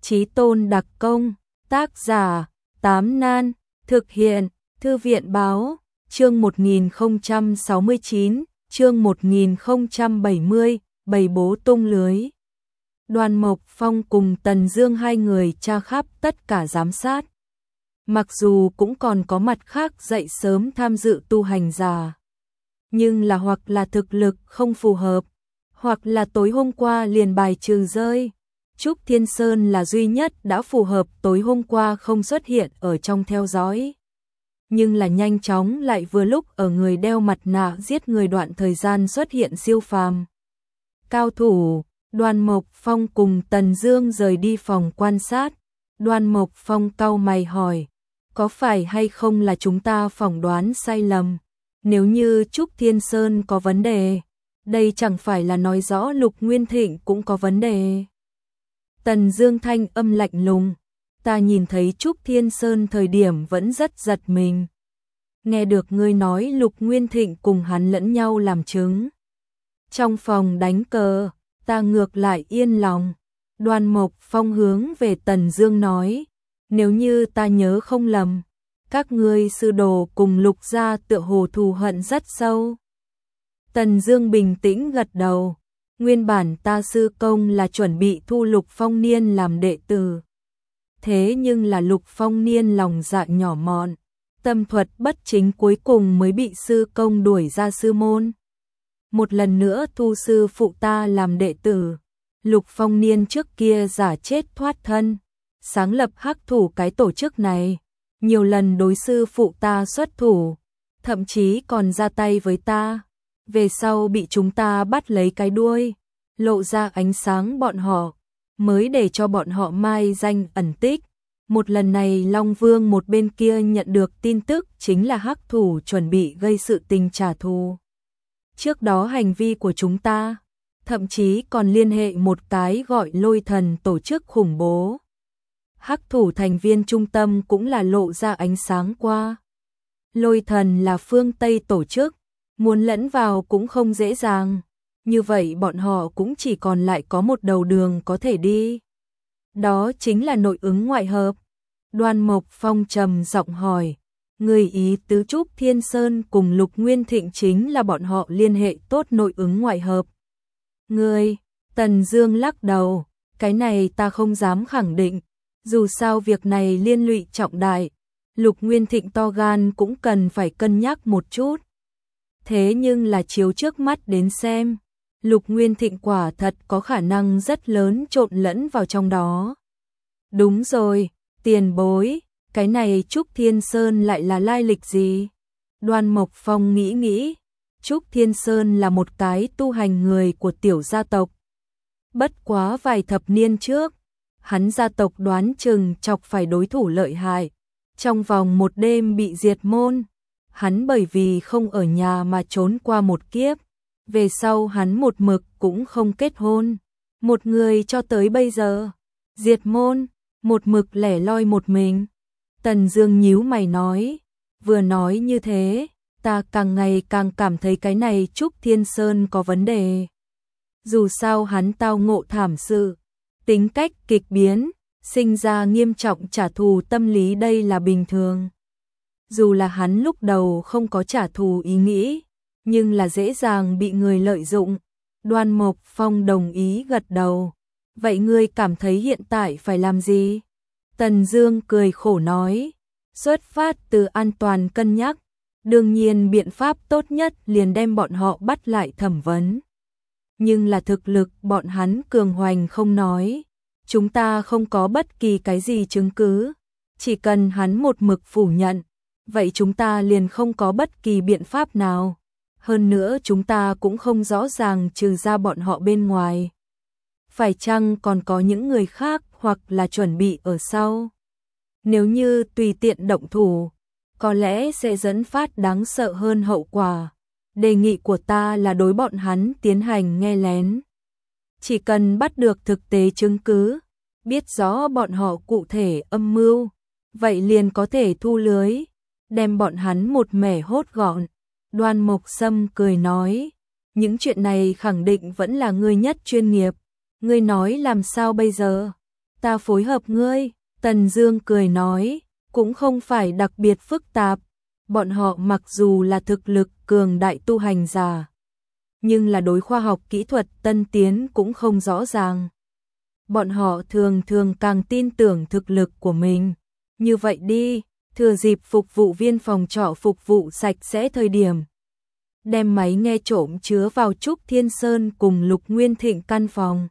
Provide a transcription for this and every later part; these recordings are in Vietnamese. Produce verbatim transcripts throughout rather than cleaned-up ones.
Chí Tôn đặc công, tác giả, Tám Nan, thực hiện, Thư viện báo, chương một nghìn không trăm sáu mươi chín, chương một nghìn không trăm bảy mươi, bầy bố tung lưới. Đoàn Mộc Phong cùng Tần Dương hai người tra khắp tất cả giám sát. Mặc dù cũng còn có mặt khác dậy sớm tham dự tu hành giả, nhưng là hoặc là thực lực không phù hợp, hoặc là tối hôm qua liền bài trừ rơi. Trúc Thiên Sơn là duy nhất đã phù hợp, tối hôm qua không xuất hiện ở trong theo dõi. Nhưng là nhanh chóng lại vừa lúc ở người đeo mặt nạ giết người đoạn thời gian xuất hiện siêu phàm cao thủ. Đoàn Mộc Phong cùng Tần Dương rời đi phòng quan sát. Đoàn Mộc Phong cau mày hỏi, có phải hay không là chúng ta phỏng đoán sai lầm? Nếu như Trúc Thiên Sơn có vấn đề, đây chẳng phải là nói rõ Lục Nguyên Thịnh cũng có vấn đề. Tần Dương thanh âm lạnh lùng, ta nhìn thấy Trúc Thiên Sơn thời điểm vẫn rất giật mình. Nghe được ngươi nói Lục Nguyên Thịnh cùng hắn lẫn nhau làm chứng. Trong phòng đánh cờ, ta ngược lại yên lòng. Đoàn Mộc Phong hướng về Tần Dương nói, nếu như ta nhớ không lầm, các ngươi sư đồ cùng Lục gia tựa hồ thù hận rất sâu. Tần Dương bình tĩnh gật đầu, nguyên bản ta sư công là chuẩn bị thu Lục Phong Niên làm đệ tử. Thế nhưng là Lục Phong Niên lòng dạ nhỏ mọn, tâm thuật bất chính, cuối cùng mới bị sư công đuổi ra sư môn. Một lần nữa thu sư phụ ta làm đệ tử. Lục Phong Niên trước kia giả chết thoát thân, sáng lập Hắc Thủ cái tổ chức này, nhiều lần đối sư phụ ta xuất thủ, thậm chí còn ra tay với ta. Về sau bị chúng ta bắt lấy cái đuôi, lộ ra ánh sáng bọn họ, mới để cho bọn họ mai danh ẩn tích. Một lần này Long Vương một bên kia nhận được tin tức chính là Hắc Thủ chuẩn bị gây sự tình trả thù trước đó hành vi của chúng ta, thậm chí còn liên hệ một cái gọi Lôi Thần tổ chức khủng bố. Hắc Thủ thành viên trung tâm cũng là lộ ra ánh sáng qua. Lôi Thần là phương Tây tổ chức, muốn lẫn vào cũng không dễ dàng, như vậy bọn họ cũng chỉ còn lại có một đầu đường có thể đi. Đó chính là nội ứng ngoại hợp. Đoàn Mộc Phong trầm giọng hỏi, người ý tứ Trúc Thiên Sơn cùng Lục Nguyên Thịnh chính là bọn họ liên hệ tốt nội ứng ngoại hợp? Ngươi, Tần Dương lắc đầu, cái này ta không dám khẳng định, dù sao việc này liên lụy trọng đại, Lục Nguyên Thịnh to gan cũng cần phải cân nhắc một chút. Thế nhưng là chiếu trước mắt đến xem, Lục Nguyên Thịnh quả thật có khả năng rất lớn trộn lẫn vào trong đó. Đúng rồi, tiền bối, cái này Trúc Thiên Sơn lại là lai lịch gì? Đoàn Mộc Phong nghĩ nghĩ, Trúc Thiên Sơn là một cái tu hành người của tiểu gia tộc. Bất quá vài thập niên trước, hắn gia tộc đoán chừng chọc phải đối thủ lợi hại, trong vòng một đêm bị diệt môn. Hắn bởi vì không ở nhà mà trốn qua một kiếp, về sau hắn một mực cũng không kết hôn, một người cho tới bây giờ, diệt môn, một mực lẻ loi một mình. Tần Dương nhíu mày nói, vừa nói như thế, ta càng ngày càng cảm thấy cái này Trúc Thiên Sơn có vấn đề. Dù sao hắn tao ngộ thảm sự, tính cách kịch biến, sinh ra nghiêm trọng trả thù tâm lý, đây là bình thường. Dù là hắn lúc đầu không có trả thù ý nghĩ, nhưng là dễ dàng bị người lợi dụng. Đoàn Mộc Phong đồng ý gật đầu. Vậy ngươi cảm thấy hiện tại phải làm gì? Tần Dương cười khổ nói, xuất phát từ an toàn cân nhắc, đương nhiên biện pháp tốt nhất liền đem bọn họ bắt lại thẩm vấn. Nhưng là thực lực bọn hắn cường hoành không nói, chúng ta không có bất kỳ cái gì chứng cứ, chỉ cần hắn một mực phủ nhận, vậy chúng ta liền không có bất kỳ biện pháp nào. Hơn nữa chúng ta cũng không rõ ràng trừ ra bọn họ bên ngoài, phải chăng còn có những người khác hoặc là chuẩn bị ở sau. Nếu như tùy tiện động thủ, có lẽ sẽ dẫn phát đáng sợ hơn hậu quả. Đề nghị của ta là đối bọn hắn tiến hành nghe lén. Chỉ cần bắt được thực tế chứng cứ, biết rõ bọn họ cụ thể âm mưu, vậy liền có thể thu lưới, đem bọn hắn một mẻ hốt gọn. Đoàn Mộc Sâm cười nói, những chuyện này khẳng định vẫn là ngươi nhất chuyên nghiệp, ngươi nói làm sao bây giờ? Ta phối hợp ngươi, Tần Dương cười nói, cũng không phải đặc biệt phức tạp. Bọn họ mặc dù là thực lực cường đại tu hành giả, nhưng là đối khoa học kỹ thuật tân tiến cũng không rõ ràng. Bọn họ thường thường càng tin tưởng thực lực của mình. Như vậy đi, thừa dịp phục vụ viên phòng trọ phục vụ sạch sẽ thời điểm, đem máy nghe trộm chứa vào Trúc Thiên Sơn cùng Lục Nguyên Thịnh căn phòng.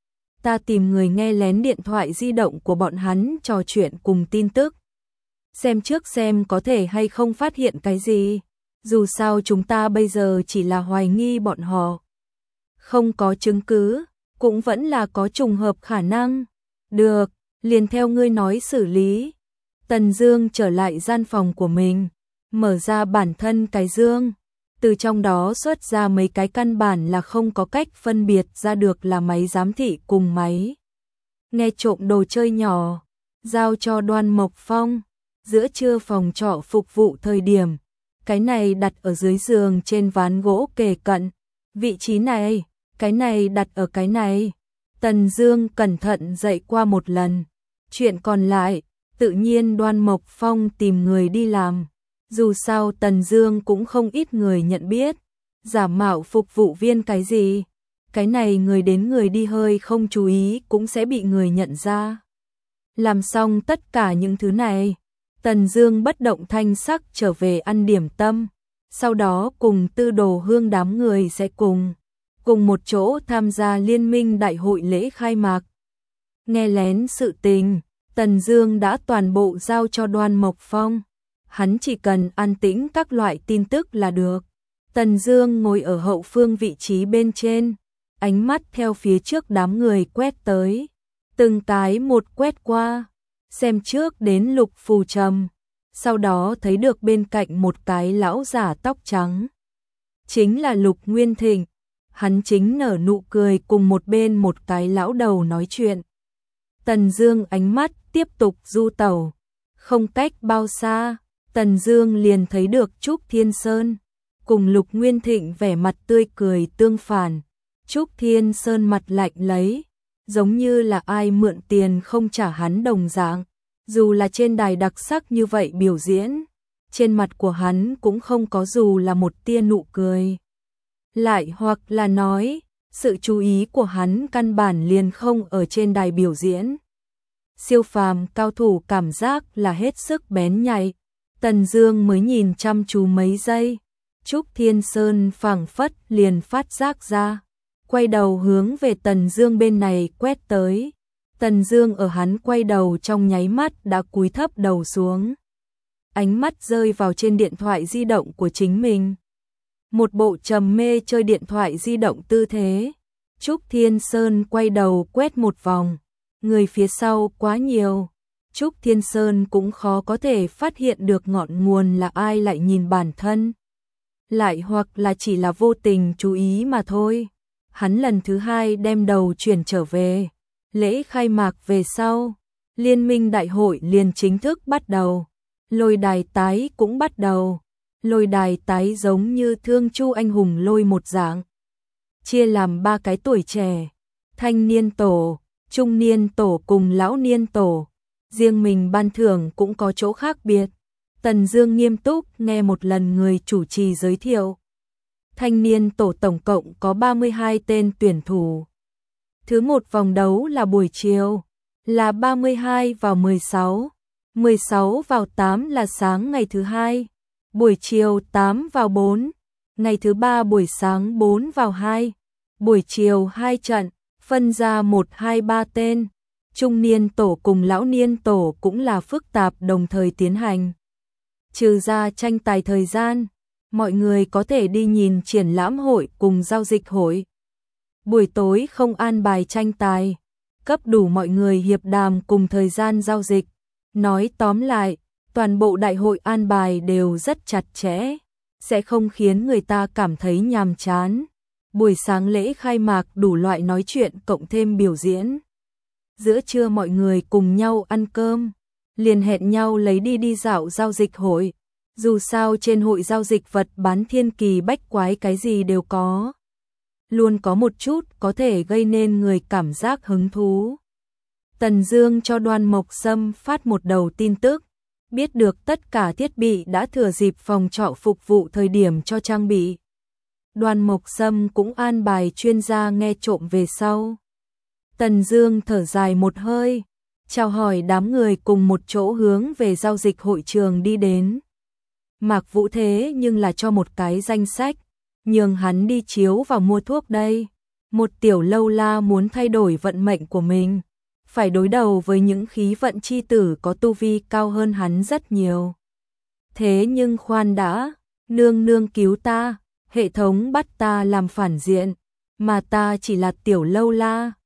Ta tìm người nghe lén điện thoại di động của bọn hắn trò chuyện cùng tin tức. Xem trước xem có thể hay không phát hiện cái gì. Dù sao chúng ta bây giờ chỉ là hoài nghi bọn họ. Không có chứng cứ, cũng vẫn là có trùng hợp khả năng. Được, liền theo ngươi nói xử lý. Tần Dương trở lại gian phòng của mình, mở ra bản thân cái dương. Từ trong đó xuất ra mấy cái căn bản là không có cách phân biệt ra được là máy giám thị cùng máy nghe trộm đồ chơi nhỏ, giao cho Đoan Mộc Phong. Giữa trưa phòng trọ phục vụ thời điểm, cái này đặt ở dưới giường trên ván gỗ kề cận, vị trí này, cái này đặt ở cái này. Tần Dương cẩn thận dạy qua một lần, chuyện còn lại, tự nhiên Đoan Mộc Phong tìm người đi làm. Dù sao Tần Dương cũng không ít người nhận biết, giả mạo phục vụ viên cái gì, cái này người đến người đi hơi không chú ý cũng sẽ bị người nhận ra. Làm xong tất cả những thứ này, Tần Dương bất động thanh sắc trở về ăn điểm tâm, sau đó cùng Tư Đồ Hương đám người sẽ cùng cùng một chỗ tham gia liên minh đại hội lễ khai mạc. Nghe lén sự tình, Tần Dương đã toàn bộ giao cho Đoan Mộc Phong. Hắn chỉ cần an tĩnh các loại tin tức là được. Tần Dương ngồi ở hậu phương vị trí bên trên, ánh mắt theo phía trước đám người quét tới, từng cái một quét qua, xem trước đến Lục Phù Trầm, sau đó thấy được bên cạnh một cái lão giả tóc trắng, chính là Lục Nguyên Thịnh. Hắn chính nở nụ cười cùng một bên một cái lão đầu nói chuyện. Tần Dương ánh mắt tiếp tục du tẩu, không cách bao xa, Tần Dương liền thấy được Trúc Thiên Sơn cùng Lục Nguyên Thịnh vẻ mặt tươi cười tương phản. Trúc Thiên Sơn mặt lạnh lấy, giống như là ai mượn tiền không trả hắn đồng dạng. Dù là trên đài đặc sắc như vậy biểu diễn, trên mặt của hắn cũng không có dù là một tia nụ cười. Lại hoặc là nói, sự chú ý của hắn căn bản liền không ở trên đài biểu diễn. Siêu phàm cao thủ cảm giác là hết sức bén nhạy. Tần Dương mới nhìn chăm chú mấy giây, Trúc Thiên Sơn phảng phất liền phát giác ra, quay đầu hướng về Tần Dương bên này quét tới. Tần Dương ở hắn quay đầu trong nháy mắt đã cúi thấp đầu xuống, ánh mắt rơi vào trên điện thoại di động của chính mình. Một bộ trầm mê chơi điện thoại di động tư thế. Trúc Thiên Sơn quay đầu quét một vòng, người phía sau quá nhiều, Trúc Thiên Sơn cũng khó có thể phát hiện được ngọn nguồn là ai lại nhìn bản thân. Lại hoặc là chỉ là vô tình chú ý mà thôi. Hắn lần thứ hai đem đầu chuyển trở về. Lễ khai mạc về sau, liên minh đại hội liền chính thức bắt đầu. Lôi đài tái cũng bắt đầu. Lôi đài tái giống như Thương Chu anh hùng lôi một dạng, chia làm ba cái tuổi trẻ, thanh niên tổ, trung niên tổ cùng lão niên tổ. Riêng mình ban thưởng cũng có chỗ khác biệt. Tần Dương nghiêm túc nghe một lần người chủ trì giới thiệu. Thanh niên tổ tổng cộng có ba mươi hai tên tuyển thủ. Thứ một vòng đấu là buổi chiều, là ba mươi hai vào mười sáu, mười sáu vào tám là sáng ngày thứ hai, buổi chiều tám vào bốn, ngày thứ ba buổi sáng bốn vào hai, buổi chiều hai trận, phân ra một hai ba tên. Trung niên tổ cùng lão niên tổ cũng là phức tạp đồng thời tiến hành. Trừ ra tranh tài thời gian, mọi người có thể đi nhìn triển lãm hội cùng giao dịch hội. Buổi tối không an bài tranh tài, cấp đủ mọi người hiệp đàm cùng thời gian giao dịch. Nói tóm lại, toàn bộ đại hội an bài đều rất chặt chẽ, sẽ không khiến người ta cảm thấy nhàm chán. Buổi sáng lễ khai mạc đủ loại nói chuyện cộng thêm biểu diễn. Giữa trưa mọi người cùng nhau ăn cơm, liền hẹn nhau lấy đi đi dạo giao dịch hội. Dù sao trên hội giao dịch vật bán thiên kỳ bách quái cái gì đều có. Luôn có một chút có thể gây nên người cảm giác hứng thú. Tần Dương cho Đoan Mộc Sâm phát một đầu tin tức, biết được tất cả thiết bị đã thừa dịp phòng trọ phục vụ thời điểm cho trang bị. Đoan Mộc Sâm cũng an bài chuyên gia nghe trộm về sau. Tần Dương thở dài một hơi, chào hỏi đám người cùng một chỗ hướng về giao dịch hội trường đi đến. Mạc Vũ thế nhưng là cho một cái danh sách, nhường hắn đi chiếu vào mua thuốc đây. Một tiểu lâu la muốn thay đổi vận mệnh của mình, phải đối đầu với những khí vận chi tử có tu vi cao hơn hắn rất nhiều. Thế nhưng khoan đã, nương nương cứu ta, hệ thống bắt ta làm phản diện, mà ta chỉ là tiểu lâu la.